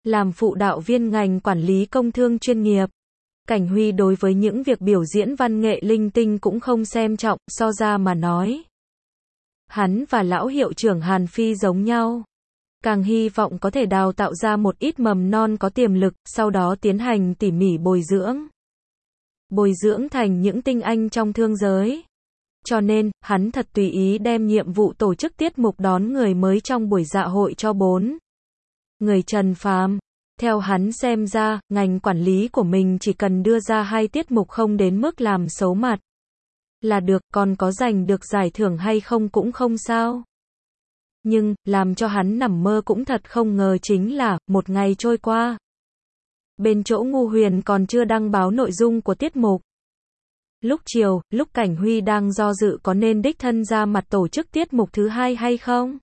Làm phụ đạo viên ngành quản lý công thương chuyên nghiệp, Cảnh Huy đối với những việc biểu diễn văn nghệ linh tinh cũng không xem trọng, so ra mà nói. Hắn và lão hiệu trưởng Hàn Phi giống nhau. Càng hy vọng có thể đào tạo ra một ít mầm non có tiềm lực, sau đó tiến hành tỉ mỉ bồi dưỡng. Bồi dưỡng thành những tinh anh trong thương giới. Cho nên, hắn thật tùy ý đem nhiệm vụ tổ chức tiết mục đón người mới trong buổi dạ hội cho 4 người Trần Phàm. Theo hắn xem ra, ngành quản lý của mình chỉ cần đưa ra 2 tiết mục không đến mức làm xấu mặt là được, còn có giành được giải thưởng hay không cũng không sao. Nhưng, làm cho hắn nằm mơ cũng thật không ngờ chính là, một ngày trôi qua. Bên chỗ Ngu Huyền còn chưa đăng báo nội dung của tiết mục. Lúc chiều, lúc Cảnh Huy đang do dự có nên đích thân ra mặt tổ chức tiết mục thứ 2 hay không,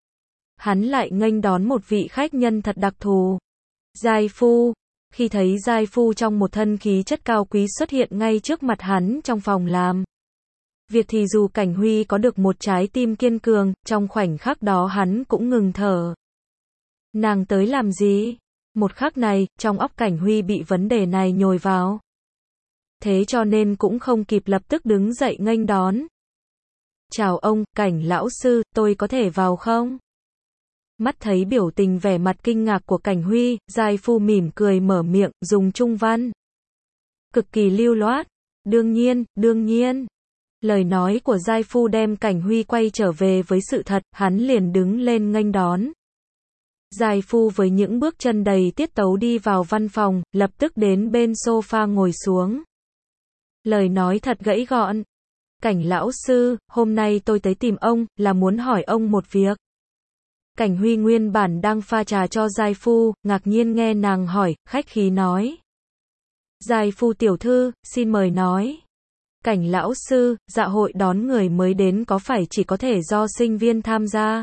hắn lại nghênh đón một vị khách nhân thật đặc thù. Giai Phu. Khi thấy Giai Phu trong một thân khí chất cao quý xuất hiện ngay trước mặt hắn trong phòng làm việc thì dù Cảnh Huy có được một trái tim kiên cường, trong khoảnh khắc đó hắn cũng ngừng thở. Nàng tới làm gì? Một khắc này, trong óc Cảnh Huy bị vấn đề này nhồi vào. Thế cho nên cũng không kịp lập tức đứng dậy nghênh đón. Chào ông, Cảnh lão sư, tôi có thể vào không? Mắt thấy biểu tình vẻ mặt kinh ngạc của Cảnh Huy, Giai Phu mỉm cười mở miệng, dùng trung văn. Cực kỳ lưu loát. Đương nhiên, đương nhiên. Lời nói của Giai Phu đem Cảnh Huy quay trở về với sự thật, hắn liền đứng lên nghênh đón. Giai Phu với những bước chân đầy tiết tấu đi vào văn phòng, lập tức đến bên sofa ngồi xuống. Lời nói thật gãy gọn. Cảnh lão sư, hôm nay tôi tới tìm ông, là muốn hỏi ông một việc. Cảnh Huy nguyên bản đang pha trà cho Giai Phu, ngạc nhiên nghe nàng hỏi, khách khí nói. Giai Phu tiểu thư, xin mời nói. Cảnh lão sư, dạ hội đón người mới đến có phải chỉ có thể do sinh viên tham gia?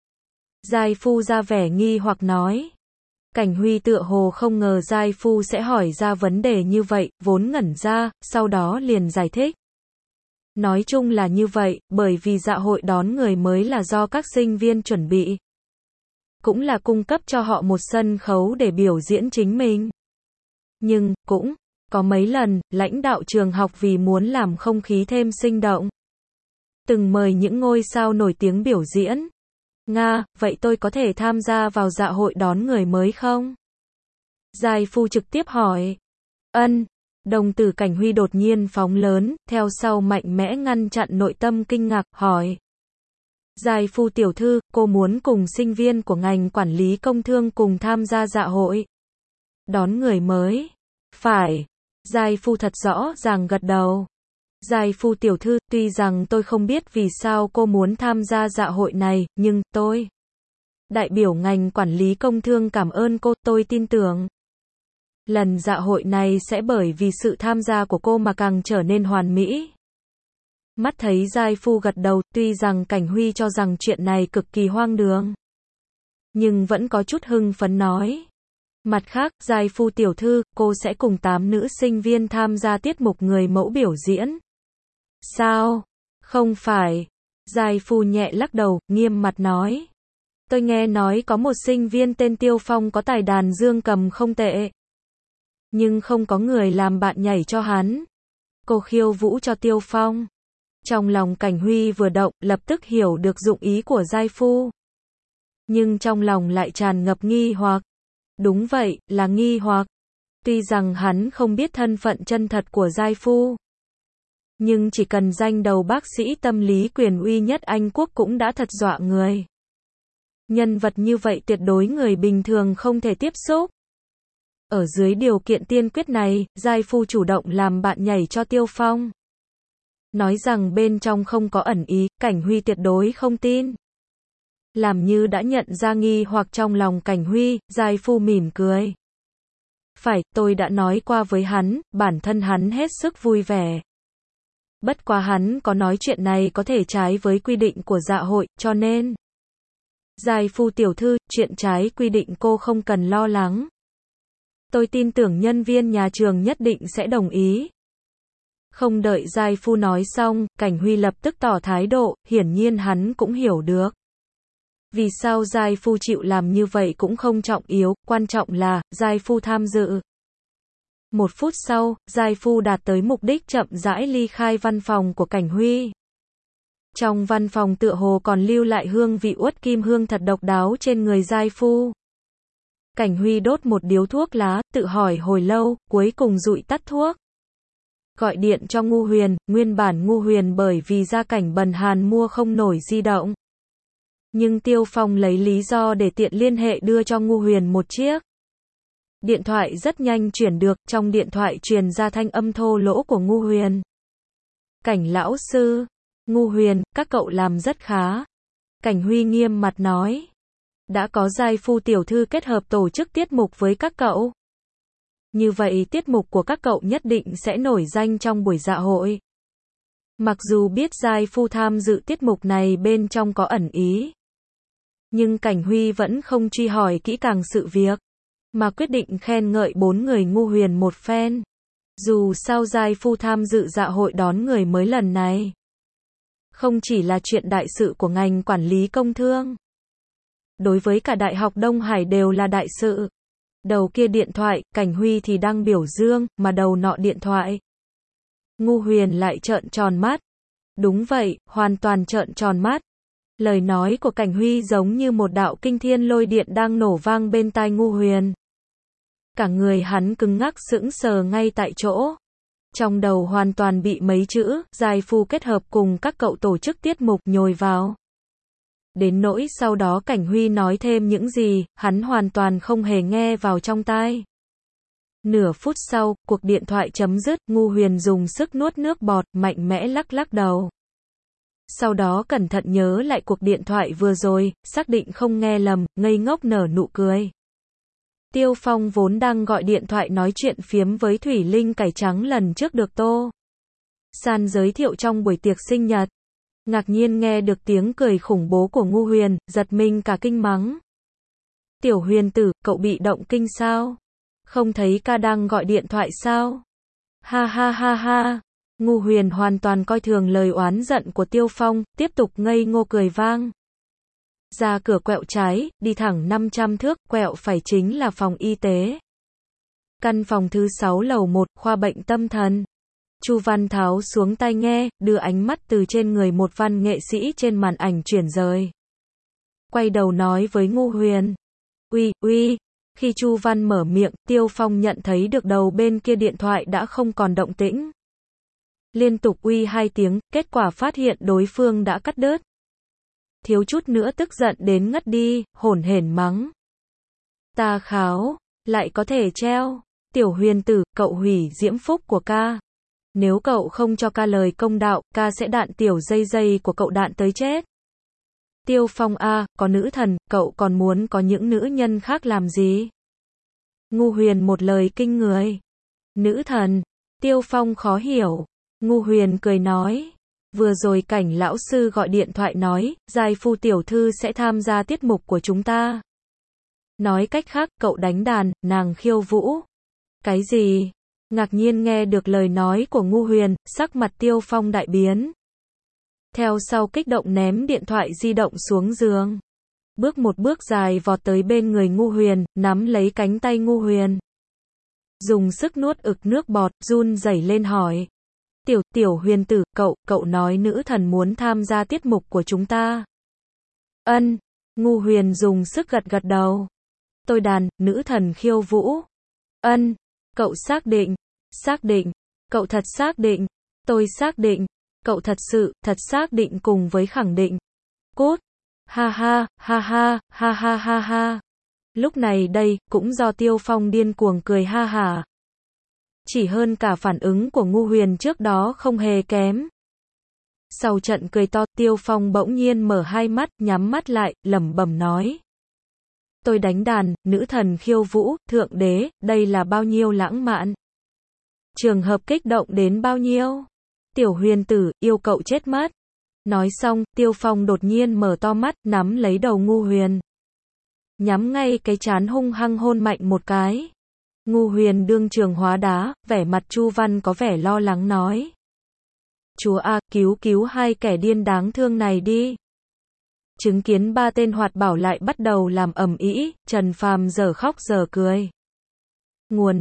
Giai Phu ra vẻ nghi hoặc nói. Cảnh Huy tựa hồ không ngờ Giai Phu sẽ hỏi ra vấn đề như vậy, vốn ngẩn ra, sau đó liền giải thích. Nói chung là như vậy, bởi vì dạ hội đón người mới là do các sinh viên chuẩn bị. Cũng là cung cấp cho họ một sân khấu để biểu diễn chính mình. Nhưng, cũng có mấy lần, lãnh đạo trường học vì muốn làm không khí thêm sinh động, từng mời những ngôi sao nổi tiếng biểu diễn. Nga, vậy tôi có thể tham gia vào dạ hội đón người mới không? Giai Phu trực tiếp hỏi. Ân. Đồng tử Cảnh Huy đột nhiên phóng lớn, theo sau mạnh mẽ ngăn chặn nội tâm kinh ngạc, hỏi. Giai Phu tiểu thư, cô muốn cùng sinh viên của ngành quản lý công thương cùng tham gia dạ hội đón người mới. Phải. Giai Phu thật rõ ràng gật đầu. Giai Phu tiểu thư, tuy rằng tôi không biết vì sao cô muốn tham gia dạ hội này, nhưng tôi, đại biểu ngành quản lý công thương cảm ơn cô, tôi tin tưởng. Lần dạ hội này sẽ bởi vì sự tham gia của cô mà càng trở nên hoàn mỹ. Mắt thấy Giai Phu gật đầu, tuy rằng Cảnh Huy cho rằng chuyện này cực kỳ hoang đường, nhưng vẫn có chút hưng phấn nói. Mặt khác, Giai Phu tiểu thư, cô sẽ cùng 8 nữ sinh viên tham gia tiết mục người mẫu biểu diễn. Sao? Không phải. Giai Phu nhẹ lắc đầu, nghiêm mặt nói. Tôi nghe nói có một sinh viên tên Tiêu Phong có tài đàn dương cầm không tệ. Nhưng không có người làm bạn nhảy cho hắn. Cô khiêu vũ cho Tiêu Phong. Trong lòng Cảnh Huy vừa động, lập tức hiểu được dụng ý của Giai Phu. Nhưng trong lòng lại tràn ngập nghi hoặc. Đúng vậy, là nghi hoặc. Tuy rằng hắn không biết thân phận chân thật của Giai Phu, nhưng chỉ cần danh đầu bác sĩ tâm lý quyền uy nhất Anh Quốc cũng đã thật dọa người. Nhân vật như vậy tuyệt đối người bình thường không thể tiếp xúc. Ở dưới điều kiện tiên quyết này, Giai Phu chủ động làm bạn nhảy cho Tiêu Phong. Nói rằng bên trong không có ẩn ý, Cảnh Huy tuyệt đối không tin. Làm như đã nhận ra nghi hoặc trong lòng Cảnh Huy, Giai Phu mỉm cười. Phải, tôi đã nói qua với hắn, bản thân hắn hết sức vui vẻ. Bất quá hắn có nói chuyện này có thể trái với quy định của dạ hội, cho nên. Giai Phu tiểu thư, chuyện trái quy định cô không cần lo lắng. Tôi tin tưởng nhân viên nhà trường nhất định sẽ đồng ý. Không đợi Giai Phu nói xong, Cảnh Huy lập tức tỏ thái độ, hiển nhiên hắn cũng hiểu được. Vì sao giai phu chịu làm như vậy cũng không trọng yếu, quan trọng là, giai phu tham dự. 1 phút sau, giai phu đạt tới mục đích chậm rãi ly khai văn phòng của Cảnh Huy. Trong văn phòng tựa hồ còn lưu lại hương vị uất kim hương thật độc đáo trên người giai phu. Cảnh Huy đốt một điếu thuốc lá, tự hỏi hồi lâu, cuối cùng dụi tắt thuốc. Gọi điện cho Ngu Huyền, nguyên bản Ngu Huyền bởi vì gia cảnh bần hàn mua không nổi di động. Nhưng Tiêu Phong lấy lý do để tiện liên hệ đưa cho Ngu Huyền một chiếc. Điện thoại rất nhanh chuyển được, trong điện thoại truyền ra thanh âm thô lỗ của Ngu Huyền. Cảnh lão sư, Ngu Huyền, các cậu làm rất khá. Cảnh Huy nghiêm mặt nói. Đã có giai phu tiểu thư kết hợp tổ chức tiết mục với các cậu. Như vậy tiết mục của các cậu nhất định sẽ nổi danh trong buổi dạ hội. Mặc dù biết giai phu tham dự tiết mục này bên trong có ẩn ý. Nhưng Cảnh Huy vẫn không truy hỏi kỹ càng sự việc. Mà quyết định khen ngợi 4 người Ngu Huyền một phen. Dù sao giai phu tham dự dạ hội đón người mới lần này. Không chỉ là chuyện đại sự của ngành quản lý công thương. Đối với cả Đại học Đông Hải đều là đại sự. Đầu kia điện thoại, Cảnh Huy thì đang biểu dương, mà đầu nọ điện thoại. Ngu Huyền lại trợn tròn mắt. Đúng vậy, hoàn toàn trợn tròn mắt. Lời nói của Cảnh Huy giống như một đạo kinh thiên lôi điện đang nổ vang bên tai Ngu Huyền. Cả người hắn cứng ngắc sững sờ ngay tại chỗ. Trong đầu hoàn toàn bị mấy chữ, giai phu kết hợp cùng các cậu tổ chức tiết mục nhồi vào. Đến nỗi sau đó Cảnh Huy nói thêm những gì, hắn hoàn toàn không hề nghe vào trong tai. Nửa phút sau, cuộc điện thoại chấm dứt, Ngu Huyền dùng sức nuốt nước bọt, mạnh mẽ lắc lắc đầu. Sau đó cẩn thận nhớ lại cuộc điện thoại vừa rồi, xác định không nghe lầm, ngây ngốc nở nụ cười. Tiêu Phong vốn đang gọi điện thoại nói chuyện phiếm với Thủy Linh cải trắng lần trước được Tô San giới thiệu trong buổi tiệc sinh nhật. Ngạc nhiên nghe được tiếng cười khủng bố của Ngu Huyền, giật mình cả kinh mắng. Tiểu Huyền tử, cậu bị động kinh sao? Không thấy ca đang gọi điện thoại sao? Ha ha ha ha. Ngu Huyền hoàn toàn coi thường lời oán giận của Tiêu Phong, tiếp tục ngây ngô cười vang. Ra cửa quẹo trái, đi thẳng 500 thước, quẹo phải chính là phòng y tế. Căn phòng thứ 6 lầu 1, khoa bệnh tâm thần. Chu Văn tháo xuống tai nghe, đưa ánh mắt từ trên người một văn nghệ sĩ trên màn ảnh chuyển rời. Quay đầu nói với Ngu Huyền. Uy. Khi Chu Văn mở miệng, Tiêu Phong nhận thấy được đầu bên kia điện thoại đã không còn động tĩnh. Liên tục uy 2 tiếng, kết quả phát hiện đối phương đã cắt đứt. Thiếu chút nữa tức giận đến ngất đi, hổn hển mắng. Ta kháo, lại có thể treo. Tiểu Huyền tử, cậu hủy diễm phúc của ca. Nếu cậu không cho ca lời công đạo, ca sẽ đạn tiểu dây của cậu đạn tới chết. Tiêu Phong a, có nữ thần, cậu còn muốn có những nữ nhân khác làm gì? Ngu Huyền một lời kinh người. Nữ thần, Tiêu Phong khó hiểu. Ngu Huyền cười nói. Vừa rồi Cảnh lão sư gọi điện thoại nói, giai phu tiểu thư sẽ tham gia tiết mục của chúng ta. Nói cách khác, cậu đánh đàn, nàng khiêu vũ. Cái gì? Ngạc nhiên nghe được lời nói của Ngu Huyền, sắc mặt Tiêu Phong đại biến. Theo sau kích động ném điện thoại di động xuống giường. Bước một bước dài vọt tới bên người Ngu Huyền, nắm lấy cánh tay Ngu Huyền. Dùng sức nuốt ực nước bọt, run rẩy lên hỏi. Tiểu Huyền tử, cậu nói nữ thần muốn tham gia tiết mục của chúng ta. Ân, Ngu Huyền dùng sức gật đầu. Tôi đàn, nữ thần khiêu vũ. Ân, cậu xác định. Xác định. Cậu thật xác định. Tôi xác định. Cậu thật sự, thật xác định cùng với khẳng định. Cốt. Ha ha, ha ha, ha ha ha ha. Lúc này đây, cũng do Tiêu Phong điên cuồng cười ha hả. Chỉ hơn cả phản ứng của Ngu Huyền trước đó không hề kém. Sau trận cười to, Tiêu Phong bỗng nhiên mở hai mắt, nhắm mắt lại, lẩm bẩm nói. Tôi đánh đàn, nữ thần khiêu vũ, thượng đế, đây là bao nhiêu lãng mạn. Trường hợp kích động đến bao nhiêu. Tiểu Huyền tử, yêu cậu chết mất. Nói xong, Tiêu Phong đột nhiên mở to mắt, nắm lấy đầu Ngu Huyền. Nhắm ngay cái trán hung hăng hôn mạnh một cái. Ngu Huyền đương trường hóa đá, vẻ mặt Chu Văn có vẻ lo lắng nói. Chúa a, cứu hai kẻ điên đáng thương này đi. Chứng kiến ba tên hoạt bảo lại bắt đầu làm ầm ĩ, Trần Phàm dở khóc dở cười. Nguồn: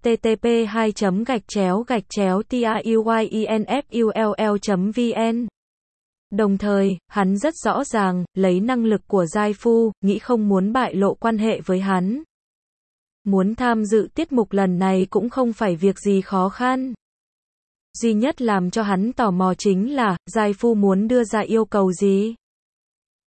http://tauyenfull.vn. Đồng thời, hắn rất rõ ràng, lấy năng lực của giai phu, nghĩ không muốn bại lộ quan hệ với hắn. Muốn tham dự tiết mục lần này cũng không phải việc gì khó khăn. Duy nhất làm cho hắn tò mò chính là, giai phu muốn đưa ra yêu cầu gì?